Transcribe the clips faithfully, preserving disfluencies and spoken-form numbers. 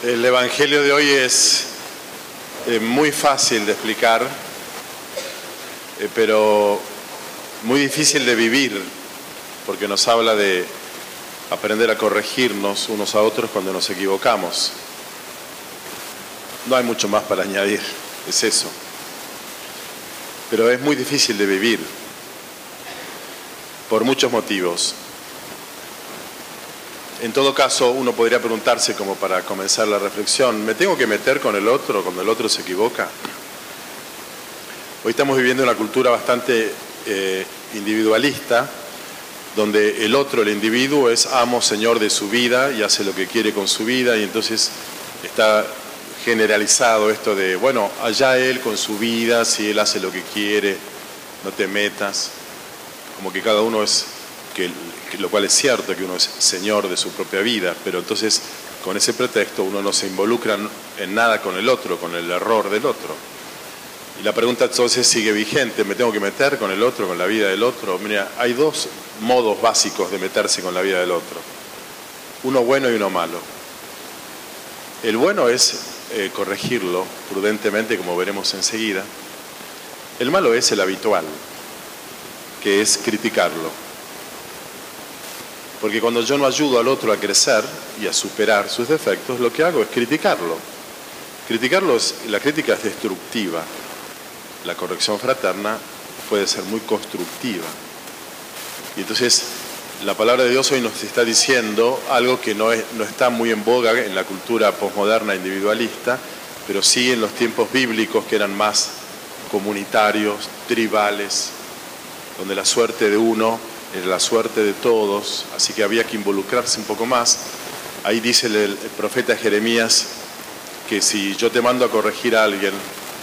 El Evangelio de hoy es eh, muy fácil de explicar, eh, pero muy difícil de vivir, porque nos habla de aprender a corregirnos unos a otros cuando nos equivocamos. No hay mucho más para añadir, es eso. Pero es muy difícil de vivir, por muchos motivos. En todo caso, uno podría preguntarse, como para comenzar la reflexión, ¿me tengo que meter con el otro cuando el otro se equivoca? Hoy estamos viviendo una cultura bastante eh, individualista, donde el otro, el individuo, es amo, señor de su vida y hace lo que quiere con su vida, y entonces está generalizado esto de, bueno, allá él con su vida, si él hace lo que quiere, no te metas, como que cada uno es... que lo cual es cierto, que uno es señor de su propia vida, pero entonces con ese pretexto uno no se involucra en nada con el otro, con el error del otro. Y la pregunta entonces sigue vigente, ¿me tengo que meter con el otro, con la vida del otro? Mira, hay dos modos básicos de meterse con la vida del otro, uno bueno y uno malo. El bueno es eh, corregirlo prudentemente, como veremos enseguida. El malo es el habitual, que es criticarlo. Porque cuando yo no ayudo al otro a crecer y a superar sus defectos, lo que hago es criticarlo. Criticarlo es, la crítica es destructiva. La corrección fraterna puede ser muy constructiva. Y entonces, la palabra de Dios hoy nos está diciendo algo que no, es, no está muy en boga en la cultura posmoderna individualista, pero sí en los tiempos bíblicos, que eran más comunitarios, tribales, donde la suerte de uno era la suerte de todos, así que había que involucrarse un poco más. Ahí dice el, el profeta Jeremías que si yo te mando a corregir a alguien,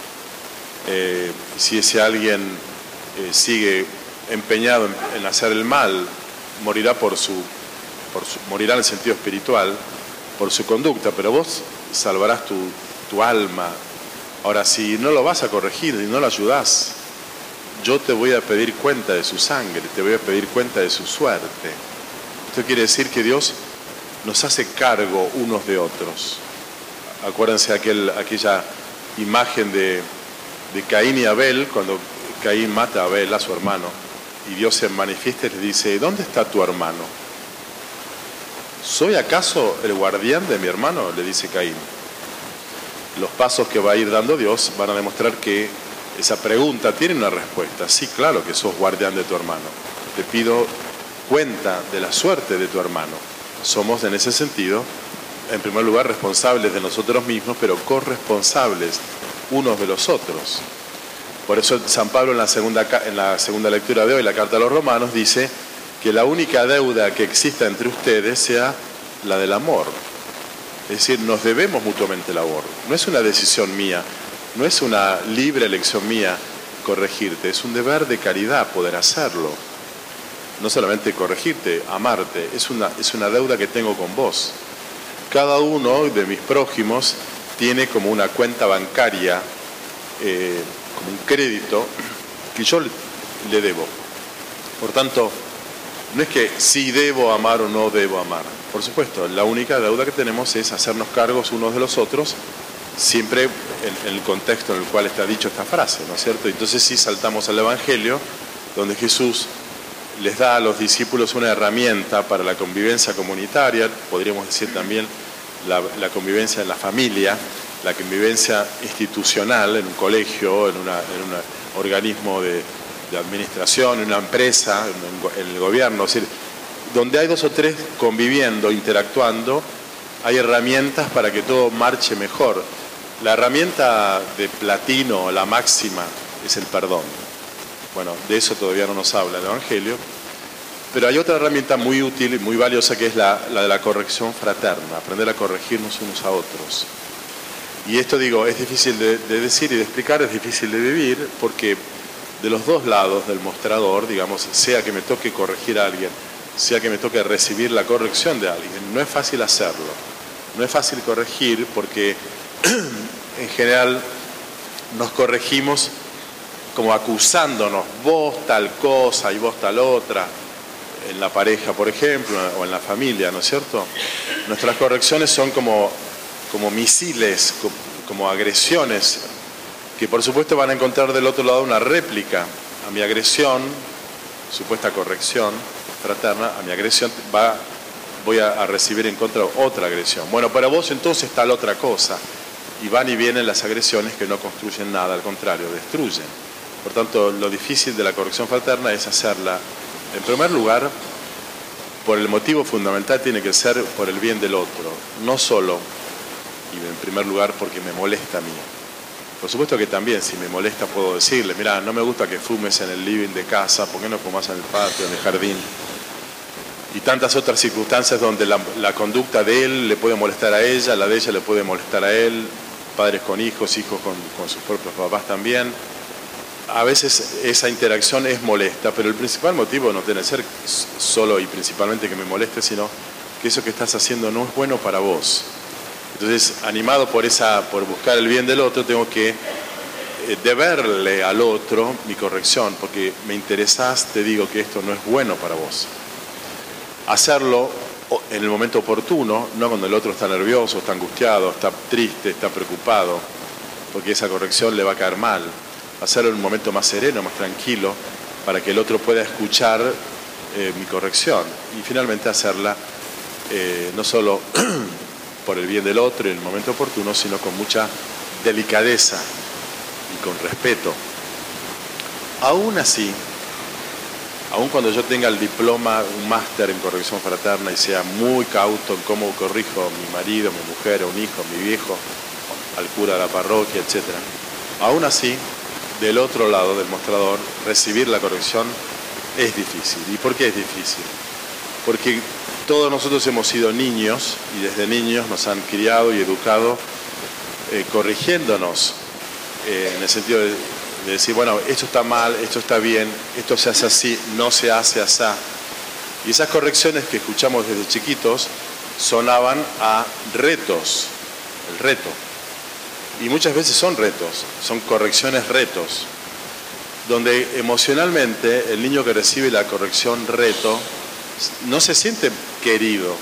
eh, si ese alguien eh, sigue empeñado en, en hacer el mal, morirá por su, por su, morirá en el sentido espiritual por su conducta, pero vos salvarás tu, tu alma. Ahora, si no lo vas a corregir y no lo ayudás, yo te voy a pedir cuenta de su sangre, te voy a pedir cuenta de su suerte. Esto quiere decir que Dios nos hace cargo unos de otros. Acuérdense aquel, aquella imagen de, de Caín y Abel, cuando Caín mata a Abel, a su hermano, y Dios se manifiesta y le dice, ¿dónde está tu hermano? ¿Soy acaso el guardián de mi hermano?, le dice Caín. Los pasos que va a ir dando Dios van a demostrar que esa pregunta tiene una respuesta. Sí, claro que sos guardián de tu hermano. Te pido cuenta de la suerte de tu hermano. Somos, en ese sentido, en primer lugar, responsables de nosotros mismos, pero corresponsables unos de los otros. Por eso San Pablo en la segunda, en la segunda lectura de hoy, la carta a los Romanos, dice que la única deuda que exista entre ustedes sea la del amor. Es decir, nos debemos mutuamente el amor. No es una decisión mía, no es una libre elección mía corregirte, es un deber de caridad poder hacerlo. No solamente corregirte, amarte, es una, es una deuda que tengo con vos. Cada uno de mis prójimos tiene como una cuenta bancaria, eh, como un crédito que yo le, le debo. Por tanto, no es que sí debo amar o no debo amar. Por supuesto, la única deuda que tenemos es hacernos cargos unos de los otros, siempre en, en el contexto en el cual está dicho esta frase, ¿no es cierto? Entonces sí saltamos al Evangelio, donde Jesús les da a los discípulos una herramienta para la convivencia comunitaria, podríamos decir también la, la convivencia en la familia, la convivencia institucional en un colegio, en, una, en un organismo de, de administración, en una empresa, en, en el gobierno, es decir, donde hay dos o tres conviviendo, interactuando, hay herramientas para que todo marche mejor. La herramienta de platino, la máxima, es el perdón. Bueno, de eso todavía no nos habla el Evangelio, pero hay otra herramienta muy útil y muy valiosa, que es la, la de la corrección fraterna, aprender a corregirnos unos a otros. Y esto, digo, es difícil de, de decir y de explicar, es difícil de vivir, porque de los dos lados del mostrador, digamos, sea que me toque corregir a alguien, sea que me toque recibir la corrección de alguien, no es fácil hacerlo. No es fácil corregir porque en general nos corregimos como acusándonos, vos tal cosa y vos tal otra, en la pareja, por ejemplo, o en la familia, ¿no es cierto? Nuestras correcciones son como como misiles, como agresiones, que por supuesto van a encontrar del otro lado una réplica a mi agresión, supuesta corrección fraterna, a mi agresión va, voy a, a recibir en contra otra agresión. Bueno, para vos entonces está la otra cosa, y van y vienen las agresiones que no construyen nada, al contrario, destruyen. Por tanto, lo difícil de la corrección fraterna es hacerla, en primer lugar, por el motivo fundamental tiene que ser por el bien del otro, no solo, y en primer lugar, porque me molesta a mí. Por supuesto que también, si me molesta, puedo decirle, mira, no me gusta que fumes en el living de casa, ¿por qué no fumas en el patio, en el jardín? Y tantas otras circunstancias donde la, la conducta de él le puede molestar a ella, la de ella le puede molestar a él, padres con hijos, hijos con, con sus propios papás también. A veces esa interacción es molesta, pero el principal motivo no tiene que ser solo y principalmente que me moleste, sino que eso que estás haciendo no es bueno para vos. Entonces, animado por, esa, por buscar el bien del otro, tengo que eh, deberle al otro mi corrección, porque me interesás, te digo que esto no es bueno para vos. Hacerlo en el momento oportuno, no cuando el otro está nervioso, está angustiado, está triste, está preocupado, porque esa corrección le va a caer mal. Hacerlo en un momento más sereno, más tranquilo, para que el otro pueda escuchar eh, mi corrección. Y finalmente hacerla eh, no solo por el bien del otro en el momento oportuno, sino con mucha delicadeza y con respeto. Aún así, aun cuando yo tenga el diploma, un máster en corrección fraterna y sea muy cauto en cómo corrijo a mi marido, mi mujer, a un hijo, a mi viejo, al cura de la parroquia, etcétera, aún así, del otro lado del mostrador, recibir la corrección es difícil. ¿Y por qué es difícil? Porque todos nosotros hemos sido niños y desde niños nos han criado y educado eh, corrigiéndonos eh, en el sentido de, de decir, bueno, esto está mal, esto está bien, esto se hace así, no se hace así. Y esas correcciones que escuchamos desde chiquitos sonaban a retos, el reto. Y muchas veces son retos, son correcciones retos, donde emocionalmente el niño que recibe la corrección reto no se siente querido.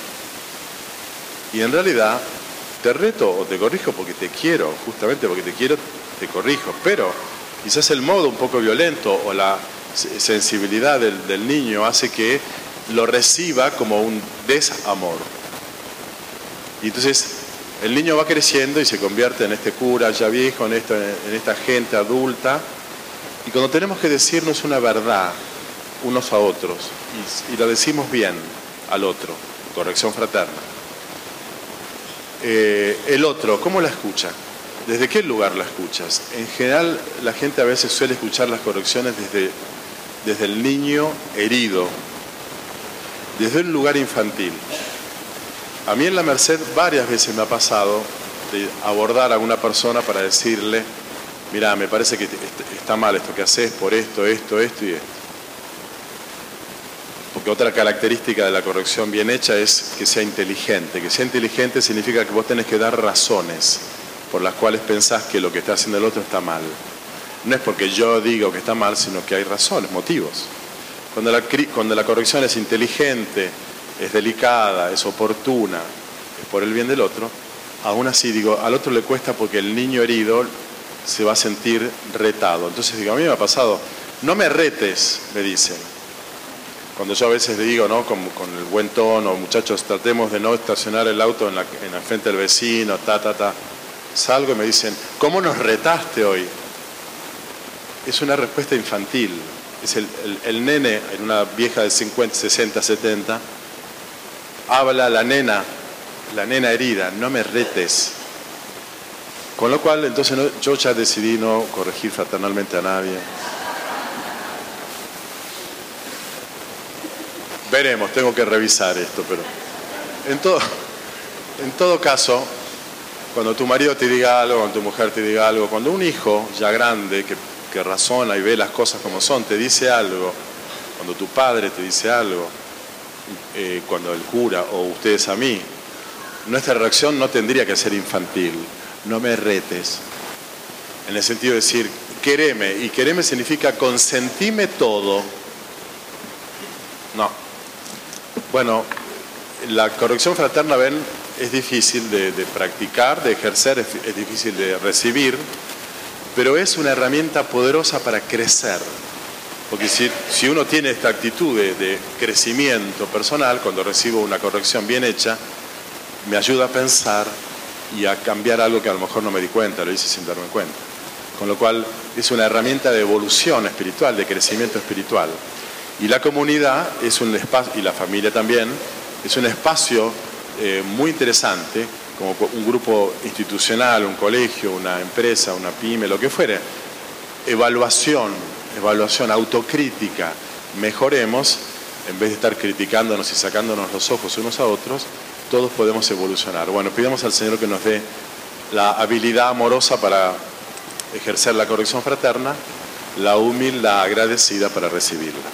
Y en realidad te reto o te corrijo porque te quiero, justamente porque te quiero, te corrijo. Pero quizás el modo un poco violento o la sensibilidad del, del niño hace que lo reciba como un desamor. Y entonces el niño va creciendo y se convierte en este cura ya viejo, en, esto, en esta gente adulta. Y cuando tenemos que decirnos una verdad unos a otros, y, y la decimos bien al otro, corrección fraterna, eh, el otro, ¿cómo la escucha? ¿Desde qué lugar la escuchas? En general, la gente a veces suele escuchar las correcciones desde, desde el niño herido, desde un lugar infantil. A mí en la Merced varias veces me ha pasado de abordar a una persona para decirle, mira, me parece que está mal esto que haces por esto, esto, esto y esto. Porque otra característica de la corrección bien hecha es que sea inteligente. Que sea inteligente significa que vos tenés que dar razones por las cuales pensás que lo que está haciendo el otro está mal. No es porque yo digo que está mal, sino que hay razones, motivos. Cuando la, cuando la corrección es inteligente, es delicada, es oportuna, es por el bien del otro, aún así digo, al otro le cuesta porque el niño herido se va a sentir retado. Entonces digo, a mí me ha pasado, no me retes, me dicen. Cuando yo a veces le digo, ¿no? Con, con el buen tono, muchachos, tratemos de no estacionar el auto en la, en la frente del vecino, ta, ta, ta. Salgo y me dicen, ¿cómo nos retaste hoy? Es una respuesta infantil. Es el, el, el nene, en una vieja de cincuenta, sesenta, setenta, habla a la nena, la nena herida, no me retes. Con lo cual, entonces no, yo ya decidí no corregir fraternalmente a nadie. Veremos, tengo que revisar esto, pero en todo, en todo caso, cuando tu marido te diga algo, cuando tu mujer te diga algo, cuando un hijo ya grande que, que razona y ve las cosas como son, te dice algo, cuando tu padre te dice algo, eh, cuando el cura o ustedes a mí, nuestra reacción no tendría que ser infantil. No me retes, en el sentido de decir, quereme, y quereme significa consentime todo. No. Bueno, la corrección fraterna, ven, es difícil de, de practicar, de ejercer, es, es difícil de recibir, pero es una herramienta poderosa para crecer. Porque si, si uno tiene esta actitud de, de crecimiento personal, cuando recibo una corrección bien hecha, me ayuda a pensar y a cambiar algo que a lo mejor no me di cuenta, lo hice sin darme cuenta. Con lo cual es una herramienta de evolución espiritual, de crecimiento espiritual. Y la comunidad es un espacio, y la familia también, es un espacio eh, muy interesante, como un grupo institucional, un colegio, una empresa, una pyme, lo que fuere. Evaluación, evaluación, autocrítica, mejoremos, en vez de estar criticándonos y sacándonos los ojos unos a otros, todos podemos evolucionar. Bueno, pidamos al Señor que nos dé la habilidad amorosa para ejercer la corrección fraterna, la humildad agradecida para recibirla.